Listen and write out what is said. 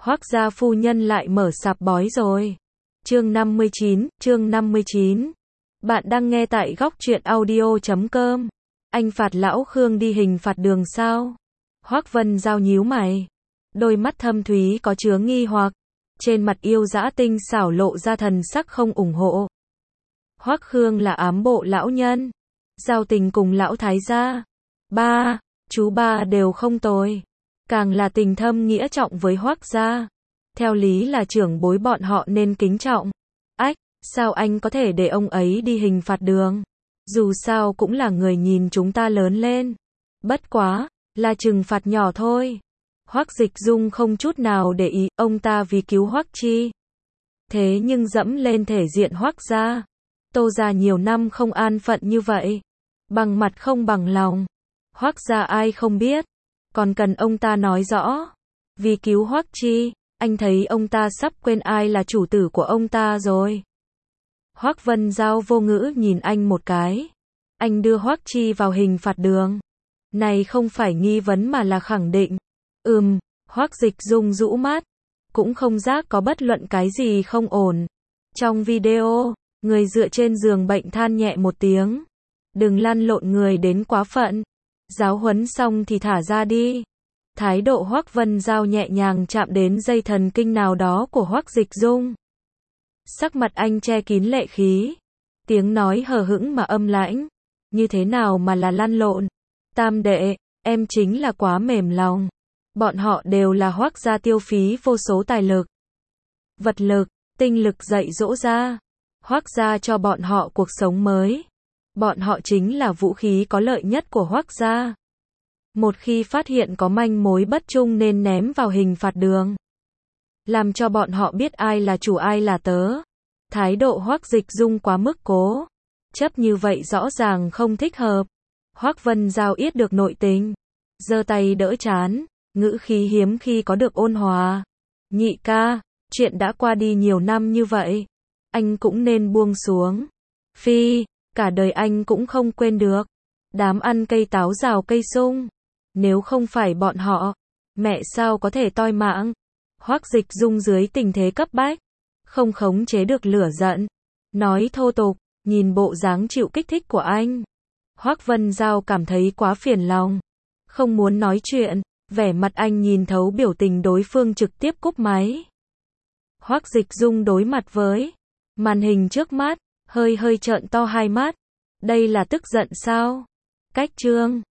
Hoác gia phu nhân lại mở sạp bói rồi. Chương 59. Bạn đang nghe tại góc truyện audio.com. Anh phạt lão Khương đi hình phạt đường sao? Hoác Vân Giao nhíu mày. Đôi mắt thâm thúy có chứa nghi hoặc. Trên mặt yêu dã tinh xảo lộ ra thần sắc không ủng hộ. Hoác Khương là ám bộ lão nhân. Giao tình cùng lão thái gia. Chú ba đều không tồi. Càng là tình thâm nghĩa trọng với Hoác gia. Theo lý là trưởng bối bọn họ nên kính trọng. Sao anh có thể để ông ấy đi hình phạt đường? Dù sao cũng là người nhìn chúng ta lớn lên. Bất quá, là trừng phạt nhỏ thôi. Hoác Dịch Dung không chút nào để ý, ông ta vì cứu Hoác Chi. Thế nhưng dẫm lên thể diện Hoác gia. Tô gia nhiều năm không an phận như vậy. Bằng mặt không bằng lòng. Hoác gia ai không biết. Còn cần ông ta nói rõ. Vì cứu Hoác Chi, anh thấy ông ta sắp quên ai là chủ tử của ông ta rồi. Hoác Vân Giao vô ngữ nhìn anh một cái. Anh đưa Hoác Chi vào hình phạt đường. Này không phải nghi vấn mà là khẳng định. Hoác Dịch Dung rũ mắt. Cũng không giác có bất luận cái gì không ổn. Trong video, người dựa trên giường bệnh than nhẹ một tiếng. Đừng lăn lộn người đến quá phận. Giáo huấn xong thì thả ra đi. Thái độ Hoác Vân Giao nhẹ nhàng chạm đến dây thần kinh nào đó của Hoác Dịch Dung. Sắc mặt anh che kín lệ khí. Tiếng nói hờ hững mà âm lãnh. Như thế nào mà là lăn lộn? Tam đệ, em chính là quá mềm lòng. Bọn họ đều là Hoác gia tiêu phí vô số tài lực, vật lực, tinh lực dạy dỗ ra. Hoác gia cho bọn họ cuộc sống mới. Bọn họ chính là vũ khí có lợi nhất của Hoác gia. Một khi phát hiện có manh mối bất trung nên ném vào hình phạt đường. Làm cho bọn họ biết ai là chủ ai là tớ. Thái độ Hoác Dịch Dung quá mức cố chấp như vậy rõ ràng không thích hợp. Hoác Vân Giao yết được nội tình. Giơ tay đỡ trán, ngữ khí hiếm khi có được ôn hòa. Nhị ca, chuyện đã qua đi nhiều năm như vậy. Anh cũng nên buông xuống. Cả đời anh cũng không quên được. Đám ăn cây táo rào cây sung. Nếu không phải bọn họ, mẹ sao có thể toi mạng. Hoác Dịch Dung dưới tình thế cấp bách. Không khống chế được lửa giận. Nói thô tục, nhìn bộ dáng chịu kích thích của anh. Hoác Vân Giao cảm thấy quá phiền lòng. Không muốn nói chuyện, vẻ mặt anh nhìn thấu biểu tình đối phương trực tiếp cúp máy. Hoác Dịch Dung đối mặt với màn hình trước mắt, hơi trợn to hai mắt. Đây là tức giận sao? Cách chương